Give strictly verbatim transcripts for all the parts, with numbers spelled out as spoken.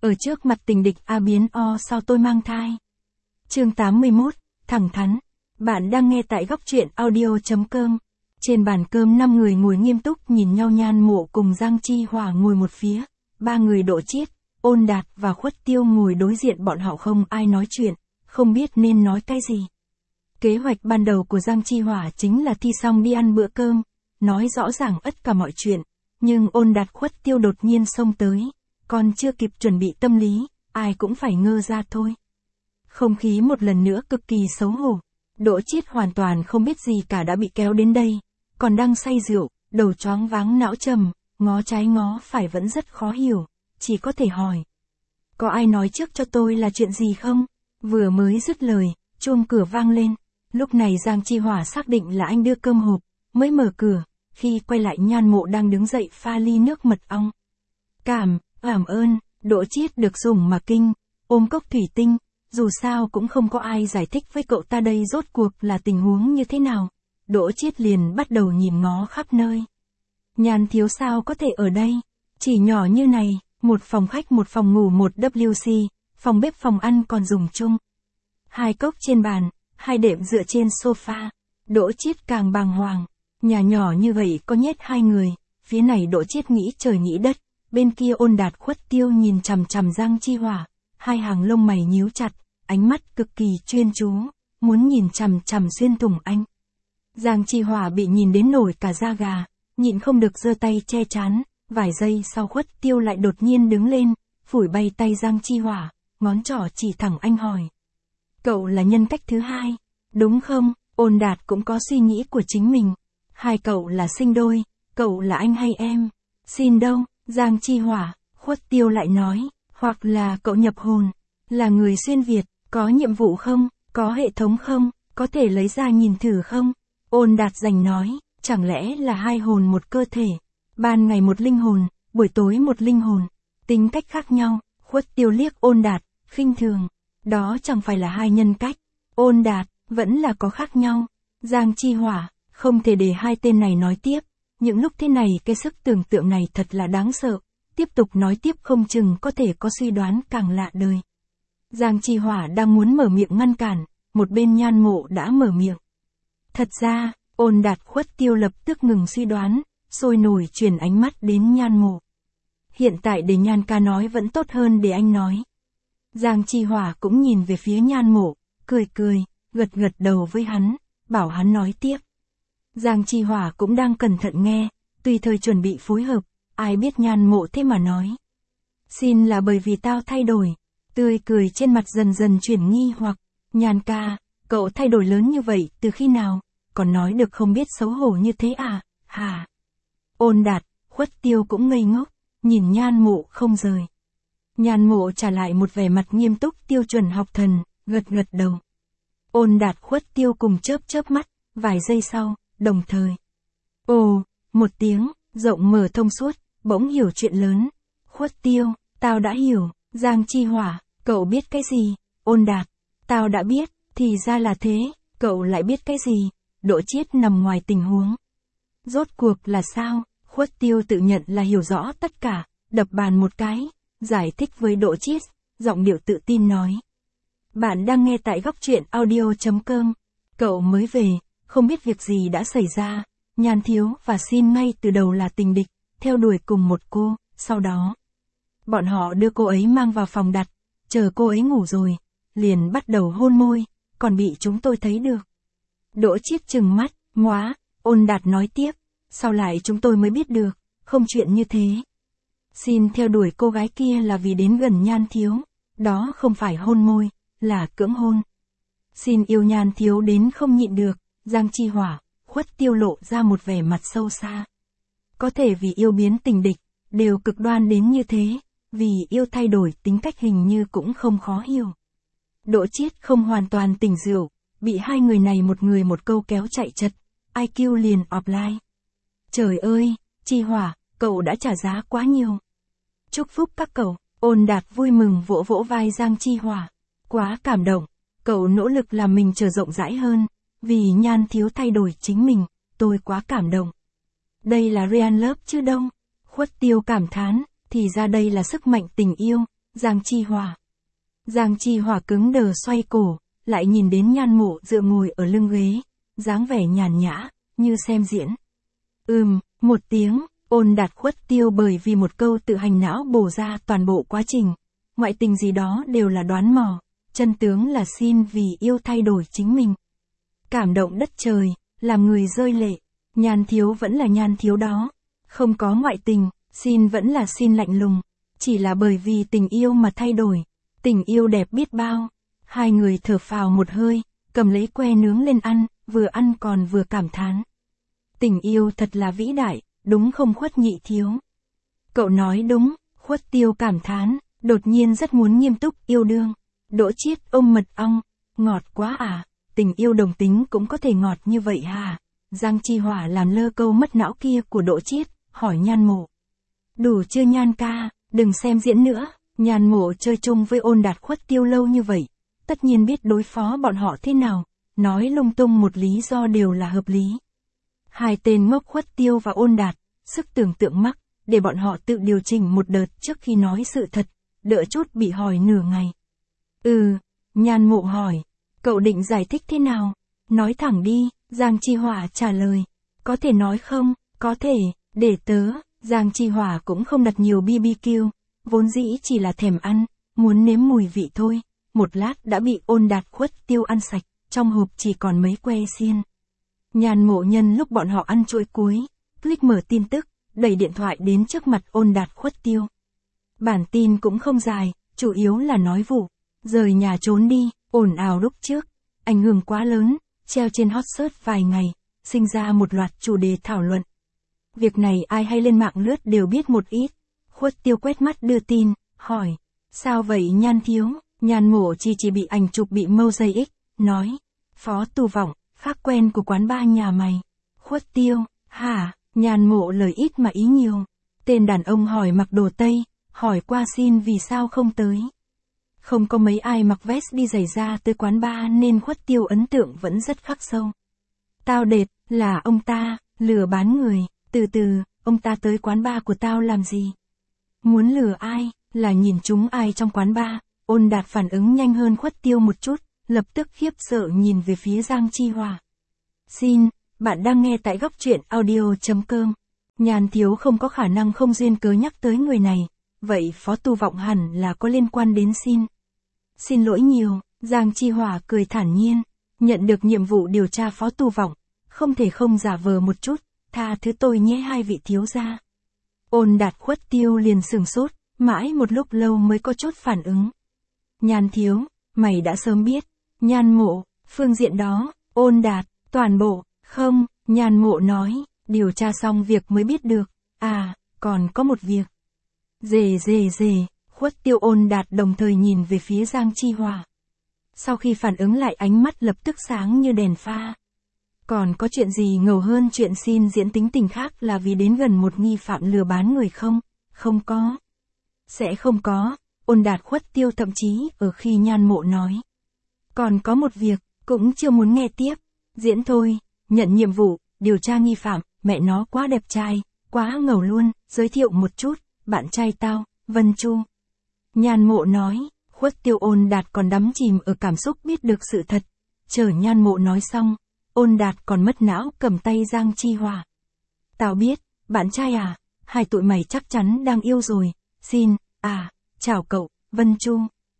Ở trước mặt tình địch A biến O sao tôi mang thai. Chương tám mươi mốt, thẳng thắn. Bạn đang nghe tại góc truyện audio.com. Trên bàn cơm năm người ngồi nghiêm túc nhìn nhau, Nhan Mộ cùng Giang Chi Hỏa ngồi một phía, ba người Đỗ Chiết, Ôn Đạt và Khuất Tiêu ngồi đối diện bọn họ, không ai nói chuyện, không biết nên nói cái gì. Kế hoạch ban đầu của Giang Chi Hỏa chính là thi xong đi ăn bữa cơm, nói rõ ràng tất cả mọi chuyện, nhưng Ôn Đạt Khuất Tiêu đột nhiên xông tới, còn chưa kịp chuẩn bị tâm lý, ai cũng phải ngơ ra thôi. Không khí một lần nữa cực kỳ xấu hổ. Đỗ Chiết hoàn toàn không biết gì cả đã bị kéo đến đây, còn đang say rượu, đầu choáng váng não trầm, ngó trái ngó phải vẫn rất khó hiểu, chỉ có thể hỏi. Có ai nói trước cho tôi là chuyện gì không? Vừa mới dứt lời, chuông cửa vang lên, lúc này Giang Chi Hỏa xác định là anh đưa cơm hộp, mới mở cửa, khi quay lại Nhan Mộ đang đứng dậy pha ly nước mật ong. Cảm, cảm ơn, Đỗ Chiết được dùng mà kinh, ôm cốc thủy tinh. Dù sao cũng không có ai giải thích với cậu ta đây rốt cuộc là tình huống như thế nào. Đỗ Chiết liền bắt đầu nhìn ngó khắp nơi. Nhan thiếu sao có thể ở đây? Chỉ nhỏ như này, một phòng khách một phòng ngủ một W C, phòng bếp phòng ăn còn dùng chung. Hai cốc trên bàn, hai đệm dựa trên sofa. Đỗ Chiết càng bàng hoàng. Nhà nhỏ như vậy có nhét hai người. Phía này Đỗ Chiết nghĩ trời nghĩ đất. Bên kia Ôn Đạt Khuất Tiêu nhìn chằm chằm Giang Chi Hỏa. Hai hàng lông mày nhíu chặt. Ánh mắt cực kỳ chuyên chú, muốn nhìn chằm chằm xuyên thủng anh. Giang Chi Hỏa bị nhìn đến nổi cả da gà, nhịn không được giơ tay che chán, vài giây sau Khuất Tiêu lại đột nhiên đứng lên, phủi bay tay Giang Chi Hỏa, ngón trỏ chỉ thẳng anh hỏi. Cậu là nhân cách thứ hai, đúng không? Ôn Đạt cũng có suy nghĩ của chính mình. Hai cậu là sinh đôi, cậu là anh hay em? Xin đâu, Giang Chi Hỏa, Khuất Tiêu lại nói, hoặc là cậu nhập hồn, là người xuyên Việt. Có nhiệm vụ không? Có hệ thống không? Có thể lấy ra nhìn thử không? Ôn Đạt giành nói, chẳng lẽ là hai hồn một cơ thể? Ban ngày một linh hồn, buổi tối một linh hồn. Tính cách khác nhau. Khuất Tiêu liếc Ôn Đạt, khinh thường. Đó chẳng phải là hai nhân cách. Ôn Đạt, vẫn là có khác nhau. Giang Chi Hỏa, không thể để hai tên này nói tiếp. Những lúc thế này cái sức tưởng tượng này thật là đáng sợ. Tiếp tục nói tiếp không chừng có thể có suy đoán càng lạ đời. Giang Chi Hỏa đang muốn mở miệng ngăn cản, một bên Nhan Mộ đã mở miệng. Thật ra, Ôn Đạt Khuất Tiêu lập tức ngừng suy đoán, sôi nổi chuyển ánh mắt đến Nhan Mộ. Hiện tại để Nhan ca nói vẫn tốt hơn để anh nói. Giang Chi Hỏa cũng nhìn về phía Nhan Mộ, cười cười, gật gật đầu với hắn, bảo hắn nói tiếp. Giang Chi Hỏa cũng đang cẩn thận nghe, tùy thời chuẩn bị phối hợp, ai biết Nhan Mộ thế mà nói. Xin là bởi vì tao thay đổi. Tươi cười trên mặt dần dần chuyển nghi hoặc, Nhan ca, cậu thay đổi lớn như vậy từ khi nào, còn nói được không biết xấu hổ như thế à, hả? Ôn Đạt, Khuất Tiêu cũng ngây ngốc, nhìn Nhan Mộ không rời. Nhan Mộ trả lại một vẻ mặt nghiêm túc tiêu chuẩn học thần, gật gật đầu. Ôn Đạt Khuất Tiêu cùng chớp chớp mắt, vài giây sau, đồng thời. Ồ, một tiếng, rộng mở thông suốt, bỗng hiểu chuyện lớn. Khuất Tiêu, tao đã hiểu. Giang Chi Hỏa, cậu biết cái gì? Ôn Đạt, tao đã biết, thì ra là thế, cậu lại biết cái gì? Đỗ Chiết nằm ngoài tình huống. Rốt cuộc là sao? Khuất Tiêu tự nhận là hiểu rõ tất cả, đập bàn một cái, giải thích với Đỗ Chiết, giọng điệu tự tin nói. Bạn đang nghe tại góc truyện audio.com. Cậu mới về, không biết việc gì đã xảy ra, Nhan thiếu và Xin ngay từ đầu là tình địch, theo đuổi cùng một cô, sau đó. Bọn họ đưa cô ấy mang vào phòng đặt, chờ cô ấy ngủ rồi, liền bắt đầu hôn môi, còn bị chúng tôi thấy được. Đỗ Chiết trừng mắt, móa, Ôn Đạt nói tiếp, sau lại chúng tôi mới biết được, không chuyện như thế. Xin theo đuổi cô gái kia là vì đến gần Nhan thiếu, đó không phải hôn môi, là cưỡng hôn. Xin yêu Nhan thiếu đến không nhịn được, Giang Chi Hỏa, Khuất Tiêu lộ ra một vẻ mặt sâu xa. Có thể vì yêu biến tình địch, đều cực đoan đến như thế. Vì yêu thay đổi tính cách hình như cũng không khó hiểu. Đỗ Chiết không hoàn toàn tỉnh rượu, bị hai người này một người một câu kéo chạy chật, i kiu liền offline. Trời ơi, Chi Hỏa, cậu đã trả giá quá nhiều. Chúc phúc các cậu, Ôn Đạt vui mừng vỗ vỗ vai Giang Chi Hỏa. Quá cảm động, cậu nỗ lực làm mình trở rộng rãi hơn, vì Nhan thiếu thay đổi chính mình, tôi quá cảm động. Đây là real love chứ đâu. Khuất Tiêu cảm thán. Thì ra đây là sức mạnh tình yêu, Giang Chi Hòa. Giang Chi Hòa cứng đờ xoay cổ, lại nhìn đến Nhan Mộ dựa ngồi ở lưng ghế, dáng vẻ nhàn nhã, như xem diễn. Ừm, một tiếng, Ôn Đạt khuất tiêu bởi vì một câu tự hành não bổ ra toàn bộ quá trình. Ngoại tình gì đó đều là đoán mò, chân tướng là xin vì yêu thay đổi chính mình. Cảm động đất trời, làm người rơi lệ, Nhan thiếu vẫn là Nhan thiếu đó. Không có ngoại tình, xin vẫn là xin lạnh lùng. Chỉ là bởi vì tình yêu mà thay đổi. Tình yêu đẹp biết bao. Hai người thở phào một hơi, cầm lấy que nướng lên ăn, vừa ăn còn vừa cảm thán. Tình yêu thật là vĩ đại, đúng không Khuất nhị thiếu? Cậu nói đúng, Khuất tiêu cảm thán, đột nhiên rất muốn nghiêm túc yêu đương. Đỗ Chiết ôm mật ong, ngọt quá à, tình yêu đồng tính cũng có thể ngọt như vậy hả? Giang Chi Hỏa làm lơ câu mất não kia của Đỗ Chiết, hỏi Nhan Mộ. Đủ chưa Nhan ca, đừng xem diễn nữa, Nhan Mộ chơi chung với Ôn Đạt Khuất tiêu lâu như vậy, tất nhiên biết đối phó bọn họ thế nào, nói lung tung một lý do đều là hợp lý. Hai tên ngốc Khuất tiêu và Ôn Đạt, sức tưởng tượng mắc, để bọn họ tự điều chỉnh một đợt trước khi nói sự thật, đỡ chút bị hỏi nửa ngày. Ừ, Nhan Mộ hỏi, cậu định giải thích thế nào? Nói thẳng đi, Giang Chi Hỏa trả lời. Có thể nói không? Có thể, để tớ. Giang Chi Hỏa cũng không đặt nhiều bê bê kiu, vốn dĩ chỉ là thèm ăn, muốn nếm mùi vị thôi. Một lát đã bị Ôn Đạt Khuất tiêu ăn sạch, trong hộp chỉ còn mấy que xiên. Nhan Mộ nhân lúc bọn họ ăn chuỗi cuối, click mở tin tức, đẩy điện thoại đến trước mặt Ôn Đạt Khuất tiêu. Bản tin cũng không dài, chủ yếu là nói vụ. Rời nhà trốn đi, ồn ào lúc trước, ảnh hưởng quá lớn, treo trên hot search vài ngày, sinh ra một loạt chủ đề thảo luận. Việc này ai hay lên mạng lướt đều biết một ít. Khuất tiêu quét mắt đưa tin, hỏi, sao vậy Nhan thiếu? Nhan Mộ chỉ chỉ bị ảnh chụp bị mâu dây ích, nói, Phó Tu Vọng, khác quen của quán ba nhà mày. Khuất tiêu, hả? Nhan Mộ lời ít mà ý nhiều. Tên đàn ông hỏi mặc đồ Tây, hỏi qua xin vì sao không tới. Không có mấy ai mặc vest đi giày da tới quán bar nên Khuất tiêu ấn tượng vẫn rất khắc sâu. Tao đệt, là ông ta, lừa bán người, từ từ, ông ta tới quán bar của tao làm gì? Muốn lừa ai, là nhìn chúng ai trong quán bar? Ôn Đạt phản ứng nhanh hơn Khuất tiêu một chút, lập tức khiếp sợ nhìn về phía Giang Chi Hỏa. Xin, bạn đang nghe tại góc truyện audio.com. Nhan thiếu không có khả năng không duyên cớ nhắc tới người này, vậy Phó Tu Vọng hẳn là có liên quan đến xin. Xin lỗi nhiều, Giang Chi Hỏa cười thản nhiên, nhận được nhiệm vụ điều tra Phó Tu Vọng, không thể không giả vờ một chút, tha thứ tôi nhé hai vị thiếu gia. Ôn Đạt Khuất tiêu liền sừng sốt, mãi một lúc lâu mới có chút phản ứng. Nhan thiếu, mày đã sớm biết. Nhan Mộ, phương diện đó, Ôn Đạt, toàn bộ, không, Nhan Mộ nói, điều tra xong việc mới biết được, à, còn có một việc. Dề dề dề, Khuất tiêu Ôn Đạt đồng thời nhìn về phía Giang Chi Hỏa. Sau khi phản ứng lại ánh mắt lập tức sáng như đèn pha. Còn có chuyện gì ngầu hơn chuyện xin diễn tính tình khác là vì đến gần một nghi phạm lừa bán người không? Không có. Sẽ không có, Ôn Đạt Khuất tiêu thậm chí ở khi Nhan Mộ nói. Còn có một việc, cũng chưa muốn nghe tiếp, diễn thôi, nhận nhiệm vụ, điều tra nghi phạm, mẹ nó quá đẹp trai, quá ngầu luôn, giới thiệu một chút, bạn trai tao, Vân Chu. Nhan Mộ nói, Khuất tiêu Ôn Đạt còn đắm chìm ở cảm xúc biết được sự thật, chờ Nhan Mộ nói xong, Ôn Đạt còn mất não cầm tay Giang Chi Hỏa. Tao biết, bạn trai à, hai tụi mày chắc chắn đang yêu rồi, xin, à, chào cậu, Vân Chu.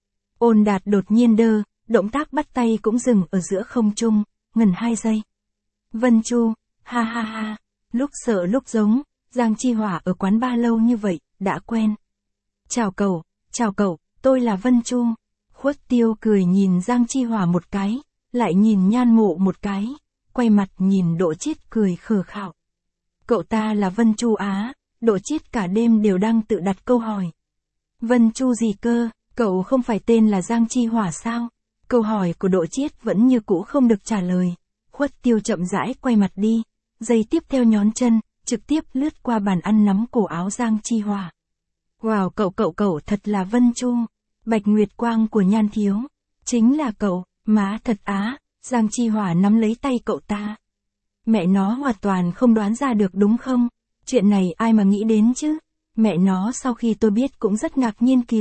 Ôn Đạt đột nhiên đơ, động tác bắt tay cũng dừng ở giữa không trung, ngần hai giây. Vân Chu, ha ha ha, lúc sợ lúc giống, Giang Chi Hỏa ở quán ba lâu như vậy, đã quen. Chào cậu, chào cậu, tôi là Vân Chu. Khuất tiêu cười nhìn Giang Chi Hỏa một cái, lại nhìn Nhan Mộ một cái, quay mặt nhìn Đỗ Chiết cười khờ khạo. Cậu ta là Vân Chu á, Đỗ Chiết cả đêm đều đang tự đặt câu hỏi. Vân Chu gì cơ, cậu không phải tên là Giang Chi Hỏa sao? Câu hỏi của Đỗ Chiết vẫn như cũ không được trả lời. Khuất tiêu chậm rãi quay mặt đi, giây tiếp theo nhón chân, trực tiếp lướt qua bàn ăn nắm cổ áo Giang Chi Hỏa. Wow, cậu cậu cậu thật là Vân Chu, Bạch Nguyệt Quang của Nhan thiếu. Chính là cậu, má thật á, Giang Chi Hỏa nắm lấy tay cậu ta. Mẹ nó hoàn toàn không đoán ra được đúng không? Chuyện này ai mà nghĩ đến chứ? Mẹ nó sau khi tôi biết cũng rất ngạc nhiên kìa,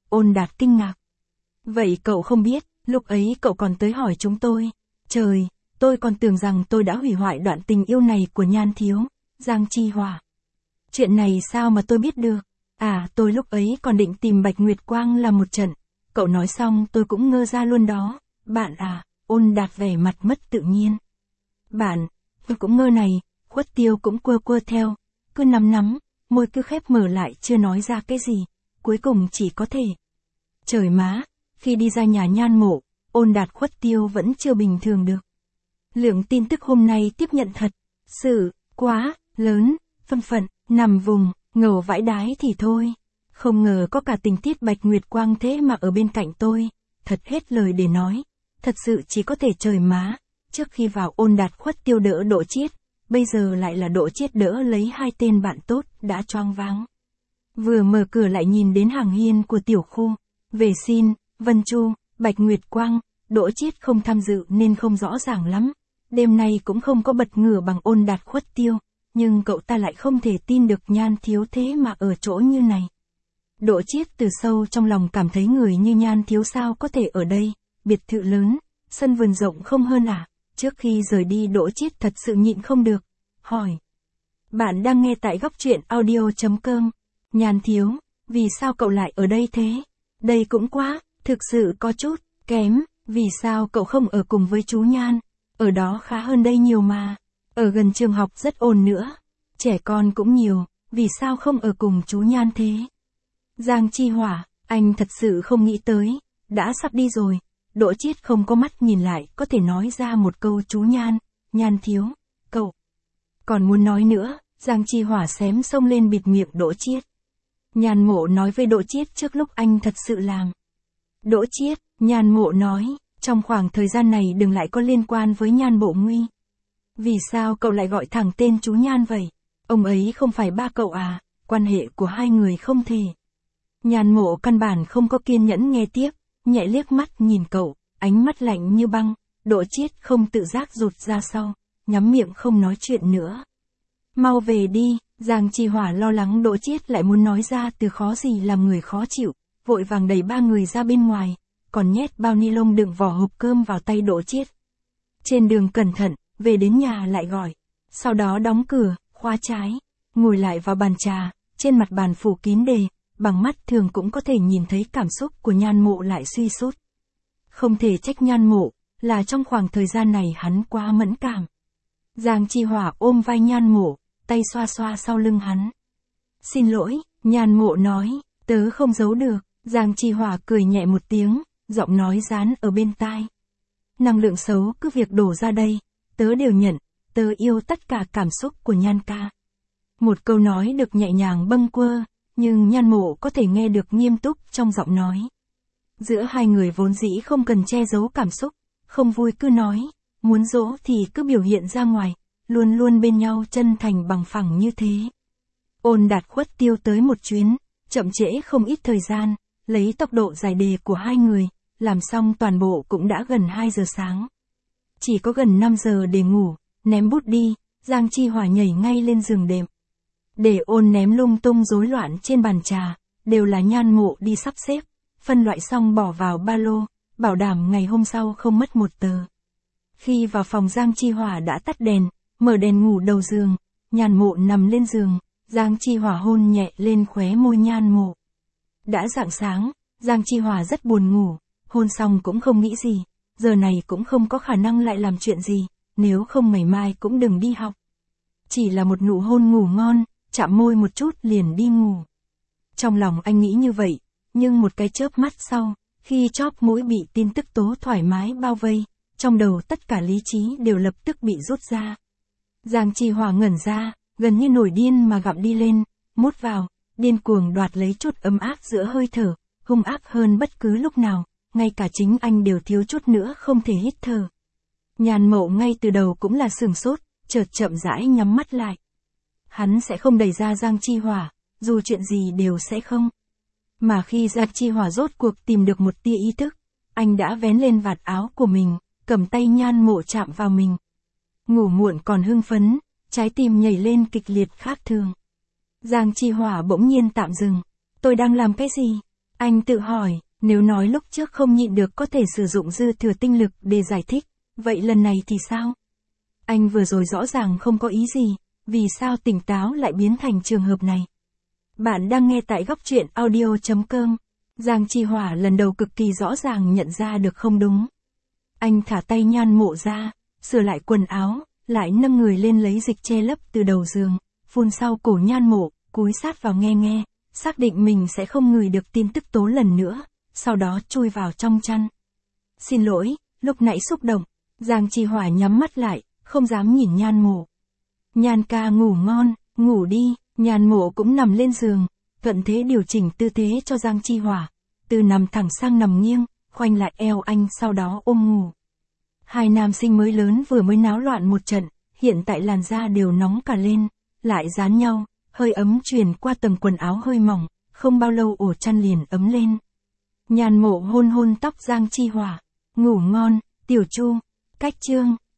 Ôn Đạt kinh ngạc. Vậy cậu không biết, lúc ấy cậu còn tới hỏi chúng tôi. Trời, tôi còn tưởng rằng tôi đã hủy hoại đoạn tình yêu này của Nhan thiếu. Giang Chi Hỏa. Chuyện này sao mà tôi biết được? À, tôi lúc ấy còn định tìm Bạch Nguyệt Quang làm một trận. Cậu nói xong tôi cũng ngơ ra luôn đó. Bạn à, Ôn Đạt vẻ mặt mất tự nhiên. Bạn, tôi cũng ngơ này, Khuất Tiêu cũng quơ quơ theo. Cứ nắm nắm, môi cứ khép mở lại chưa nói ra cái gì. Cuối cùng chỉ có thể. Trời má, khi đi ra nhà Nhan Mộ, Ôn Đạt Khuất Tiêu vẫn chưa bình thường được. Lượng tin tức hôm nay tiếp nhận thật, sự, quá, lớn, phân phận, nằm vùng, ngầu vãi đái thì thôi. Không ngờ có cả tình tiết Bạch Nguyệt Quang thế mà ở bên cạnh tôi, thật hết lời để nói. Thật sự chỉ có thể trời má, trước khi vào Ôn Đạt Khuất Tiêu đỡ Đỗ Chiết, bây giờ lại là Đỗ Chiết đỡ lấy hai tên bạn tốt, đã choáng váng. Vừa mở cửa lại nhìn đến hàng hiên của tiểu khu, về xin, Vân Chu, Bạch Nguyệt Quang, Đỗ Chiết không tham dự nên không rõ ràng lắm. Đêm nay cũng không có bật ngửa bằng Ôn Đạt Khuất Tiêu, nhưng cậu ta lại không thể tin được Nhan thiếu thế mà ở chỗ như này. Đỗ Chiết từ sâu trong lòng cảm thấy người như Nhan thiếu sao có thể ở đây, biệt thự lớn, sân vườn rộng không hơn à. Trước khi rời đi Đỗ Chiết thật sự nhịn không được, hỏi. Bạn đang nghe tại góc truyện audio chấm com. Nhan thiếu, vì sao cậu lại ở đây thế? Đây cũng quá, thực sự có chút, kém, vì sao cậu không ở cùng với chú Nhan? Ở đó khá hơn đây nhiều mà. Ở gần trường học rất ồn nữa. Trẻ con cũng nhiều, vì sao không ở cùng chú Nhan thế? Giang Chi Hỏa, anh thật sự không nghĩ tới, đã sắp đi rồi. Đỗ Chiết không có mắt nhìn lại, có thể nói ra một câu chú Nhan, Nhan thiếu, cậu. Còn muốn nói nữa, Giang Chi Hỏa xém xông lên bịt miệng Đỗ Chiết. Nhan Mộ nói với Đỗ Chiết trước lúc anh thật sự làm. Đỗ Chiết, Nhan Mộ nói, trong khoảng thời gian này đừng lại có liên quan với Nhan Bộ Nguy. Vì sao cậu lại gọi thẳng tên chú Nhan vậy? Ông ấy không phải ba cậu à, quan hệ của hai người không thể. Nhan Mộ căn bản không có kiên nhẫn nghe tiếp, nhẹ liếc mắt nhìn cậu, ánh mắt lạnh như băng. Đỗ Chiết không tự giác rụt ra sau, nhắm miệng không nói chuyện nữa. Mau về đi, Giang Chi Hỏa lo lắng Đỗ Chiết lại muốn nói ra từ khó gì làm người khó chịu, vội vàng đẩy ba người ra bên ngoài, còn nhét bao ni lông đựng vỏ hộp cơm vào tay Đỗ Chiết. Trên đường cẩn thận, về đến nhà lại gọi, sau đó đóng cửa, khóa trái, ngồi lại vào bàn trà, trên mặt bàn phủ kín đề, bằng mắt thường cũng có thể nhìn thấy cảm xúc của Nhan Mộ lại suy sút. Không thể trách Nhan Mộ, là trong khoảng thời gian này hắn quá mẫn cảm. Giang Chi Hỏa ôm vai Nhan Mộ, tay xoa xoa sau lưng hắn. Xin lỗi, Nhan Mộ nói, tớ không giấu được. Giang Chi Hỏa cười nhẹ một tiếng, giọng nói dán ở bên tai. Năng lượng xấu cứ việc đổ ra đây, tớ đều nhận, tớ yêu tất cả cảm xúc của Nhan ca. Một câu nói được nhẹ nhàng bâng quơ, nhưng Nhan Mộ có thể nghe được nghiêm túc trong giọng nói. Giữa hai người vốn dĩ không cần che giấu cảm xúc, không vui cứ nói, muốn dỗ thì cứ biểu hiện ra ngoài, luôn luôn bên nhau chân thành bằng phẳng như thế. Ôn Đạt Khuất Tiêu tới một chuyến, chậm trễ không ít thời gian, lấy tốc độ giải đề của hai người, làm xong toàn bộ cũng đã gần hai giờ sáng. Chỉ có gần năm giờ để ngủ, ném bút đi, Giang Chi Hỏa nhảy ngay lên giường đệm. Để ôn ném lung tung rối loạn trên bàn trà, đều là Nhan Mộ đi sắp xếp, phân loại xong bỏ vào ba lô, bảo đảm ngày hôm sau không mất một tờ. Khi vào phòng Giang Chi Hỏa đã tắt đèn, mở đèn ngủ đầu giường, Nhan Mộ nằm lên giường, Giang Chi Hỏa hôn nhẹ lên khóe môi Nhan Mộ. Đã rạng sáng, Giang Chi Hỏa rất buồn ngủ, hôn xong cũng không nghĩ gì, giờ này cũng không có khả năng lại làm chuyện gì, nếu không ngày mai cũng đừng đi học. Chỉ là một nụ hôn ngủ ngon, chạm môi một chút liền đi ngủ. Trong lòng anh nghĩ như vậy, nhưng một cái chớp mắt sau, khi chóp mũi bị tin tức tố thoải mái bao vây, trong đầu tất cả lý trí đều lập tức bị rút ra. Giang Chi Hỏa ngẩn ra, gần như nổi điên mà gặm đi lên, mút vào, điên cuồng đoạt lấy chút ấm áp giữa hơi thở, hung ác hơn bất cứ lúc nào, ngay cả chính anh đều thiếu chút nữa không thể hít thở. Nhan Mộ ngay từ đầu cũng là sửng sốt, chợt chậm rãi nhắm mắt lại. Hắn sẽ không đẩy ra Giang Chi Hỏa, dù chuyện gì đều sẽ không. Mà khi Giang Chi Hỏa rốt cuộc tìm được một tia ý thức, anh đã vén lên vạt áo của mình, cầm tay Nhan Mộ chạm vào mình. Ngủ muộn còn hưng phấn, trái tim nhảy lên kịch liệt khác thường. Giang Chi Hỏa bỗng nhiên tạm dừng. Tôi đang làm cái gì? Anh tự hỏi, nếu nói lúc trước không nhịn được có thể sử dụng dư thừa tinh lực để giải thích, vậy lần này thì sao? Anh vừa rồi rõ ràng không có ý gì, vì sao tỉnh táo lại biến thành trường hợp này? Bạn đang nghe tại góc truyện audio.com. Giang Chi Hỏa lần đầu cực kỳ rõ ràng nhận ra được không đúng. Anh thả tay Nhan Mộ ra, sửa lại quần áo, lại nâng người lên lấy dịch che lấp từ đầu giường, phun sau cổ Nhan Mộ, cúi sát vào nghe nghe, xác định mình sẽ không ngửi được tin tức tố lần nữa, sau đó chui vào trong chăn. Xin lỗi, lúc nãy xúc động, Giang Chi Hỏa nhắm mắt lại, không dám nhìn Nhan Mộ. Nhan ca ngủ ngon, ngủ đi, Nhan Mộ cũng nằm lên giường, thuận thế điều chỉnh tư thế cho Giang Chi Hỏa, từ nằm thẳng sang nằm nghiêng, khoanh lại eo anh sau đó ôm ngủ. Hai nam sinh mới lớn vừa mới náo loạn một trận, hiện tại làn da đều nóng cả lên, lại dán nhau, hơi ấm truyền qua tầng quần áo hơi mỏng, không bao lâu ổ chăn liền ấm lên. Nhan Mộ hôn hôn tóc Giang Chi Hỏa, ngủ ngon, Tiểu Chu, cách chương.